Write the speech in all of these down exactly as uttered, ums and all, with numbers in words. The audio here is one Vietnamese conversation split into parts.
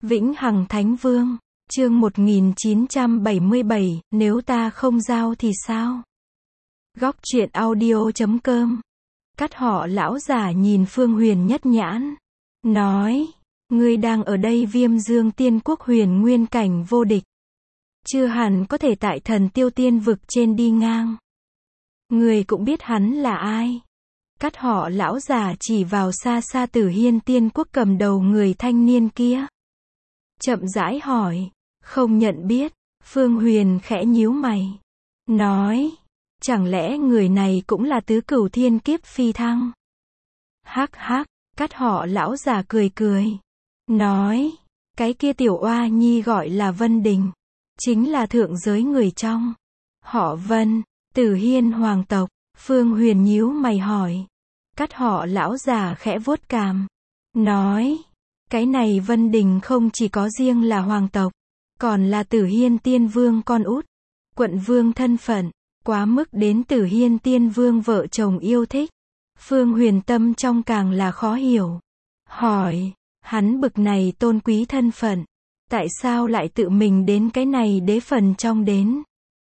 Vĩnh Hằng Thánh Vương, chương một nghìn chín trăm bảy mươi bảy, nếu ta không giao thì sao? Góc truyện audio chấm com. Cắt họ lão giả nhìn Phương Huyền nhất nhãn, nói, ngươi đang ở đây Viêm Dương Tiên Quốc huyền nguyên cảnh vô địch. Chưa hẳn có thể tại Thần Tiêu Tiên Vực trên đi ngang. Ngươi cũng biết hắn là ai. Cắt họ lão giả chỉ vào xa xa Tử Hiên Tiên Quốc cầm đầu người thanh niên kia. Chậm rãi hỏi, không nhận biết. Phương Huyền khẽ nhíu mày, nói, chẳng lẽ người này cũng là tứ cửu thiên kiếp phi thăng? Hắc hắc, cắt họ lão già cười cười, nói, cái kia tiểu oa nhi gọi là Vân Đình, chính là thượng giới người trong họ Vân, Tử Hiên hoàng tộc. Phương Huyền nhíu mày hỏi. Cắt họ lão già khẽ vuốt cằm, nói, cái này Vân Đình không chỉ có riêng là hoàng tộc, còn là Tử Hiên Tiên Vương con út, quận vương thân phận, quá mức đến Tử Hiên Tiên Vương vợ chồng yêu thích. Phương Huyền tâm trong càng là khó hiểu, hỏi, hắn bực này tôn quý thân phận, tại sao lại tự mình đến cái này đế phần trong đến?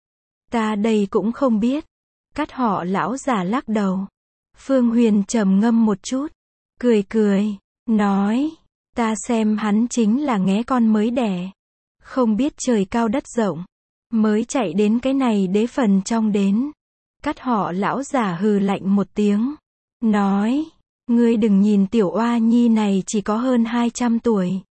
Ta đây cũng không biết. Cắt họ lão già lắc đầu. Phương Huyền trầm ngâm một chút, cười cười, nói, ta xem hắn chính là nghé con mới đẻ, không biết trời cao đất rộng, mới chạy đến cái này đế phần trong đến. Cắt họ lão già hừ lạnh một tiếng, nói, ngươi đừng nhìn tiểu oa nhi này chỉ có hơn hai trăm tuổi.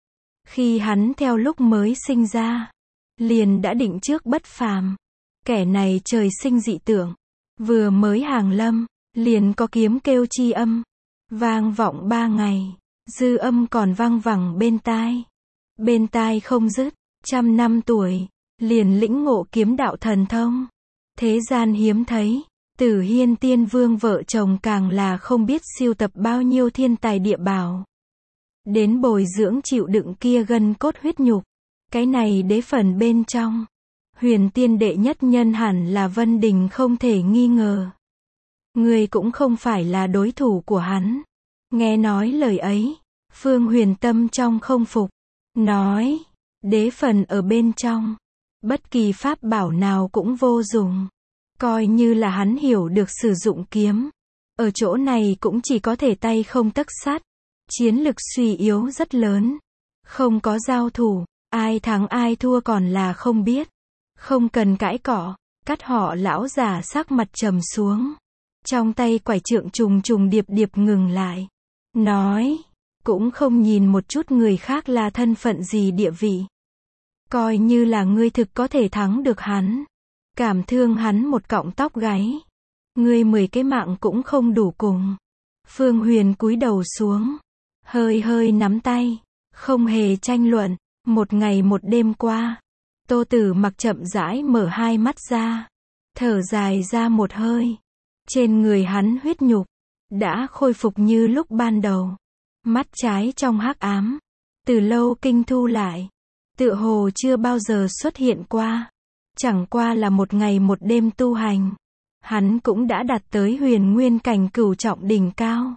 Khi hắn theo lúc mới sinh ra, liền đã định trước bất phàm. Kẻ này trời sinh dị tưởng, vừa mới hàng lâm, liền có kiếm kêu chi âm, vang vọng ba ngày, dư âm còn vang vẳng bên tai. Bên tai không dứt, trăm năm tuổi, liền lĩnh ngộ kiếm đạo thần thông. Thế gian hiếm thấy, Tử Hiên Tiên Vương vợ chồng càng là không biết siêu tập bao nhiêu thiên tài địa bảo. Đến bồi dưỡng chịu đựng kia gân cốt huyết nhục. Cái này đế phần bên trong, huyền tiên đệ nhất nhân hẳn là Vân Đình không thể nghi ngờ. Ngươi cũng không phải là đối thủ của hắn. Nghe nói lời ấy, Phương Huyền tâm trong không phục, nói, đế phần ở bên trong, bất kỳ pháp bảo nào cũng vô dụng. Coi như là hắn hiểu được sử dụng kiếm, ở chỗ này cũng chỉ có thể tay không tấc sắt, chiến lực suy yếu rất lớn. Không có giao thủ, ai thắng ai thua còn là không biết. Không cần cãi cọ. Cắt họ lão già sắc mặt trầm xuống, trong tay quải trượng trùng trùng điệp điệp ngừng lại, nói, cũng không nhìn một chút người khác là thân phận gì địa vị. Coi như là ngươi thực có thể thắng được hắn, cảm thương hắn một cọng tóc gáy, ngươi mười cái mạng cũng không đủ cùng. Phương Huyền cúi đầu xuống, hơi hơi nắm tay, không hề tranh luận. Một ngày một đêm qua, Tô Tử Mặc chậm rãi mở hai mắt ra, thở dài ra một hơi. Trên người hắn huyết nhục đã khôi phục như lúc ban đầu. Mắt trái trong hắc ám, từ lâu kinh thu lại, tựa hồ chưa bao giờ xuất hiện qua. Chẳng qua là một ngày một đêm tu hành, hắn cũng đã đạt tới huyền nguyên cảnh cửu trọng đỉnh cao.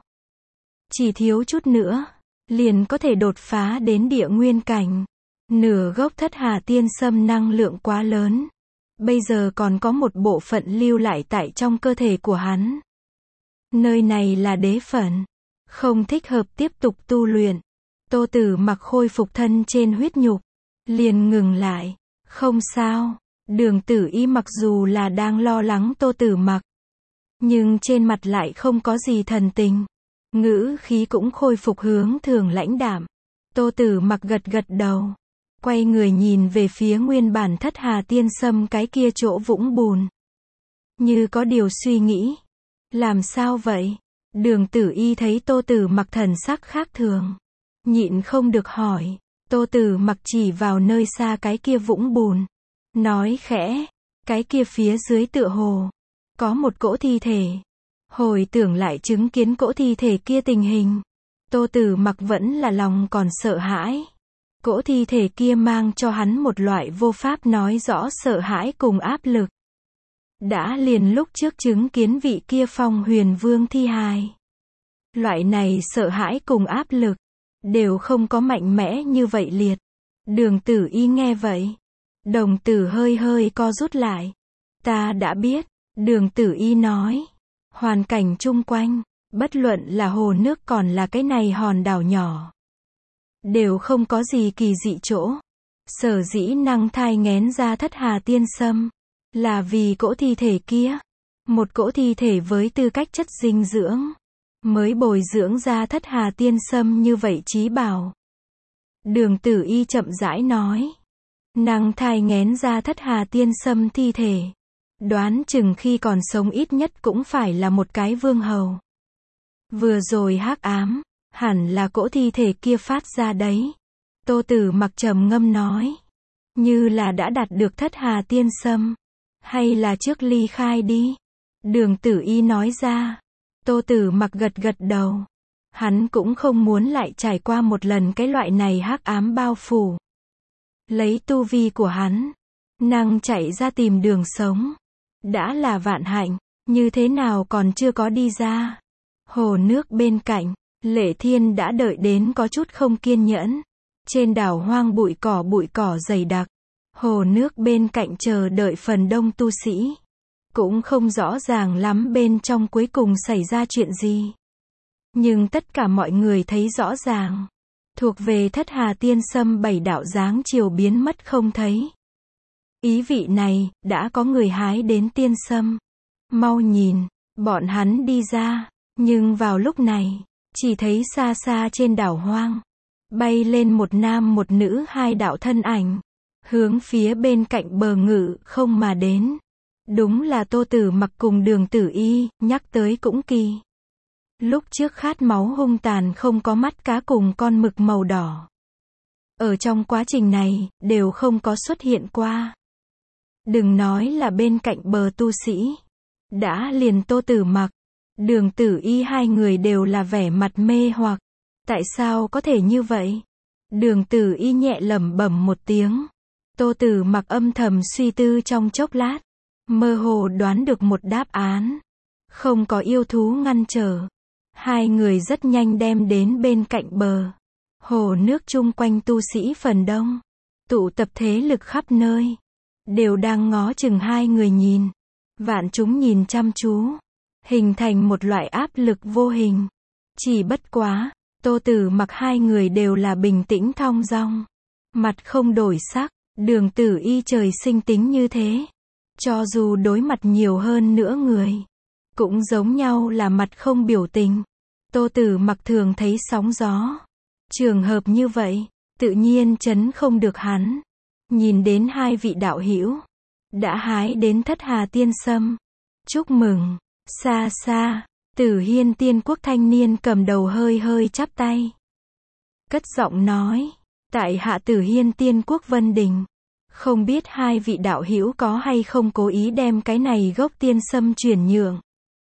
Chỉ thiếu chút nữa, liền có thể đột phá đến địa nguyên cảnh. Nửa gốc Thất Hà Tiên Sâm năng lượng quá lớn, bây giờ còn có một bộ phận lưu lại tại trong cơ thể của hắn. Nơi này là đế phận, không thích hợp tiếp tục tu luyện. Tô Tử Mặc khôi phục thân trên huyết nhục, liền ngừng lại. Không sao. Đường Tử Y mặc dù là đang lo lắng Tô Tử Mặc, nhưng trên mặt lại không có gì thần tình, ngữ khí cũng khôi phục hướng thường lãnh đạm. Tô Tử Mặc gật gật đầu, quay người nhìn về phía nguyên bản Thất Hà Tiên Sâm cái kia chỗ vũng bùn, như có điều suy nghĩ. Làm sao vậy? Đường Tử Y thấy Tô Tử Mặc thần sắc khác thường, nhịn không được hỏi. Tô Tử Mặc chỉ vào nơi xa cái kia vũng bùn, nói khẽ, cái kia phía dưới tựa hồ có một cỗ thi thể. Hồi tưởng lại chứng kiến cỗ thi thể kia tình hình, Tô Tử Mặc vẫn là lòng còn sợ hãi. Cỗ thi thể kia mang cho hắn một loại vô pháp nói rõ sợ hãi cùng áp lực. Đã liền lúc trước chứng kiến vị kia Phong Huyền Vương thi hài, loại này sợ hãi cùng áp lực, đều không có mạnh mẽ như vậy liệt. Đường Tử Y nghe vậy, đồng tử hơi hơi co rút lại. Ta đã biết, Đường Tử Y nói. Hoàn cảnh chung quanh, bất luận là hồ nước còn là cái này hòn đảo nhỏ, đều không có gì kỳ dị chỗ. Sở dĩ năng thai nghén ra Thất Hà Tiên Sâm, là vì cỗ thi thể kia. Một cỗ thi thể với tư cách chất dinh dưỡng, mới bồi dưỡng ra Thất Hà Tiên Sâm như vậy chí bảo. Đường Tử Y chậm rãi nói. Năng thai nghén ra Thất Hà Tiên Sâm thi thể, đoán chừng khi còn sống ít nhất cũng phải là một cái vương hầu. Vừa rồi hắc ám, hẳn là cỗ thi thể kia phát ra đấy. Tô Tử Mặc trầm ngâm nói. Như là đã đạt được Thất Hà Tiên Sâm, hay là trước ly khai đi. Đường Tử Y nói ra. Tô Tử Mặc gật gật đầu. Hắn cũng không muốn lại trải qua một lần cái loại này hắc ám bao phủ. Lấy tu vi của hắn, năng chạy ra tìm đường sống, đã là vạn hạnh, như thế nào còn chưa có đi ra. Hồ nước bên cạnh, Lệ Thiên đã đợi đến có chút không kiên nhẫn. Trên đảo hoang bụi cỏ bụi cỏ dày đặc, hồ nước bên cạnh chờ đợi phần đông tu sĩ. Cũng không rõ ràng lắm bên trong cuối cùng xảy ra chuyện gì. Nhưng tất cả mọi người thấy rõ ràng. Thuộc về Thất Hà Tiên Sâm bảy đạo dáng chiều biến mất không thấy. Ý vị này, đã có người hái đến tiên sâm. Mau nhìn, bọn hắn đi ra. Nhưng vào lúc này, chỉ thấy xa xa trên đảo hoang, bay lên một nam một nữ hai đạo thân ảnh. Hướng phía bên cạnh bờ ngự không mà đến. Đúng là Tô Tử Mặc cùng Đường Tử Y, nhắc tới cũng kỳ. Lúc trước khát máu hung tàn không có mắt cá cùng con mực màu đỏ. Ở trong quá trình này, đều không có xuất hiện qua. Đừng nói là bên cạnh bờ tu sĩ. Đã liền Tô Tử Mặc, Đường Tử Y hai người đều là vẻ mặt mê hoặc. Tại sao có thể như vậy? Đường Tử Y nhẹ lẩm bẩm một tiếng. Tô Tử Mặc âm thầm suy tư trong chốc lát. Mơ hồ đoán được một đáp án. Không có yêu thú ngăn trở. Hai người rất nhanh đem đến bên cạnh bờ. Hồ nước chung quanh tu sĩ phần đông. Tụ tập thế lực khắp nơi. Đều đang ngó chừng hai người nhìn. Vạn chúng nhìn chăm chú. Hình thành một loại áp lực vô hình. Chỉ bất quá, Tô Tử Mặc hai người đều là bình tĩnh thong dong. Mặt không đổi sắc. Đường Tử Y trời sinh tính như thế. Cho dù đối mặt nhiều hơn nữa người, cũng giống nhau là mặt không biểu tình. Tô Tử Mặc thường thấy sóng gió. Trường hợp như vậy, tự nhiên chấn không được hắn. Nhìn đến hai vị đạo hữu đã hái đến Thất Hà Tiên Sâm. Chúc mừng. Xa xa, Tử Hiên Tiên Quốc thanh niên cầm đầu hơi hơi chắp tay. Cất giọng nói, tại hạ Tử Hiên Tiên Quốc Vân Đình. Không biết hai vị đạo hữu có hay không cố ý đem cái này gốc tiên sâm chuyển nhượng.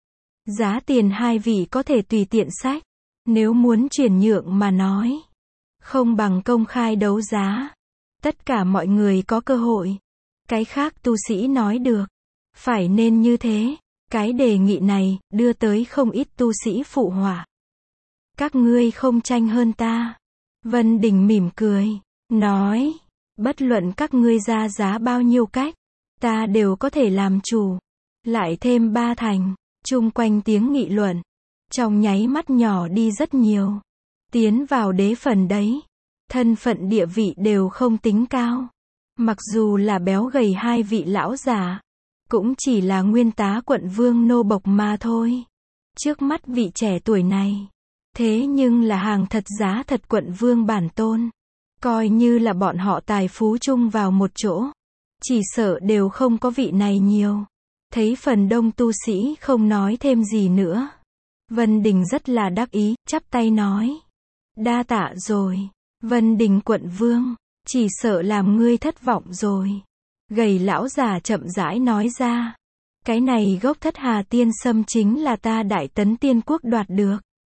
Giá tiền hai vị có thể tùy tiện sách. Nếu muốn chuyển nhượng mà nói, không bằng công khai đấu giá. Tất cả mọi người có cơ hội. Cái khác tu sĩ nói được. Phải nên như thế. Cái đề nghị này, đưa tới không ít tu sĩ phụ họa. Các ngươi không tranh hơn ta. Vân Đình mỉm cười, nói. Bất luận các ngươi ra giá bao nhiêu cách, ta đều có thể làm chủ. Lại thêm ba thành, chung quanh tiếng nghị luận. Trong nháy mắt nhỏ đi rất nhiều. Tiến vào đế phần đấy. Thân phận địa vị đều không tính cao. Mặc dù là béo gầy hai vị lão già, cũng chỉ là nguyên tá quận vương nô bộc mà thôi. Trước mắt vị trẻ tuổi này, thế nhưng là hàng thật giá thật quận vương bản tôn. Coi như là bọn họ tài phú chung vào một chỗ, chỉ sợ đều không có vị này nhiều. Thấy phần đông tu sĩ không nói thêm gì nữa, Vân Đình rất là đắc ý, chắp tay nói. Đa tạ rồi, Vân Đình quận vương, chỉ sợ làm ngươi thất vọng rồi. Gầy lão già chậm rãi nói ra. Cái này gốc Thất Hà Tiên Sâm chính là ta Đại Tấn Tiên Quốc đoạt được.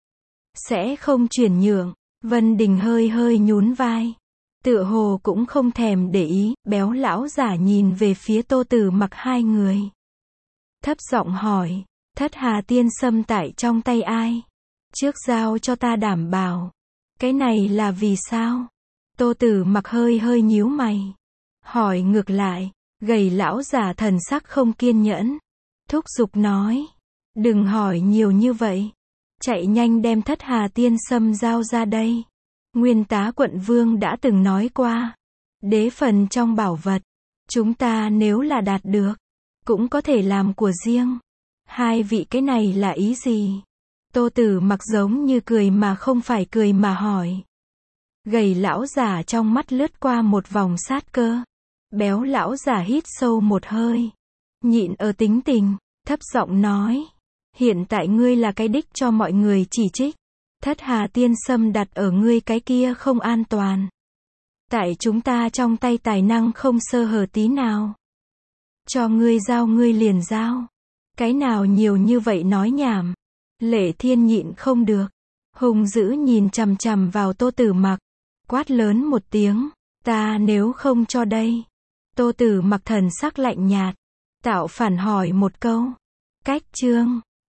Sẽ không chuyển nhượng. Vân Đình hơi hơi nhún vai. Tựa hồ cũng không thèm để ý. Béo lão giả nhìn về phía Tô Tử Mặc hai người. Thấp giọng hỏi. Thất Hà Tiên Sâm tại trong tay ai? Trước giao cho ta đảm bảo. Cái này là vì sao? Tô Tử Mặc hơi hơi nhíu mày. Hỏi ngược lại, gầy lão giả thần sắc không kiên nhẫn. Thúc giục nói. Đừng hỏi nhiều như vậy. Chạy nhanh đem Thất Hà Tiên Sâm giao ra đây. Nguyên tá quận vương đã từng nói qua. Đế phần trong bảo vật. Chúng ta nếu là đạt được. Cũng có thể làm của riêng. Hai vị cái này là ý gì? Tô Tử Mặc giống như cười mà không phải cười mà hỏi. Gầy lão giả trong mắt lướt qua một vòng sát cơ. Béo lão giả hít sâu một hơi. Nhịn ở tính tình, thấp giọng nói. Hiện tại ngươi là cái đích cho mọi người chỉ trích. Thất Hà Tiên Sâm đặt ở ngươi cái kia không an toàn. Tại chúng ta trong tay tài năng không sơ hở tí nào. Cho ngươi giao ngươi liền giao. Cái nào nhiều như vậy nói nhảm. Lệ Thiên nhịn không được. Hung dữ nhìn chằm chằm vào Tô Tử Mặc. Quát lớn một tiếng. Ta nếu không cho đây. Tô Tử Mặc thần sắc lạnh nhạt. Tạo phản hỏi một câu. Cách chương.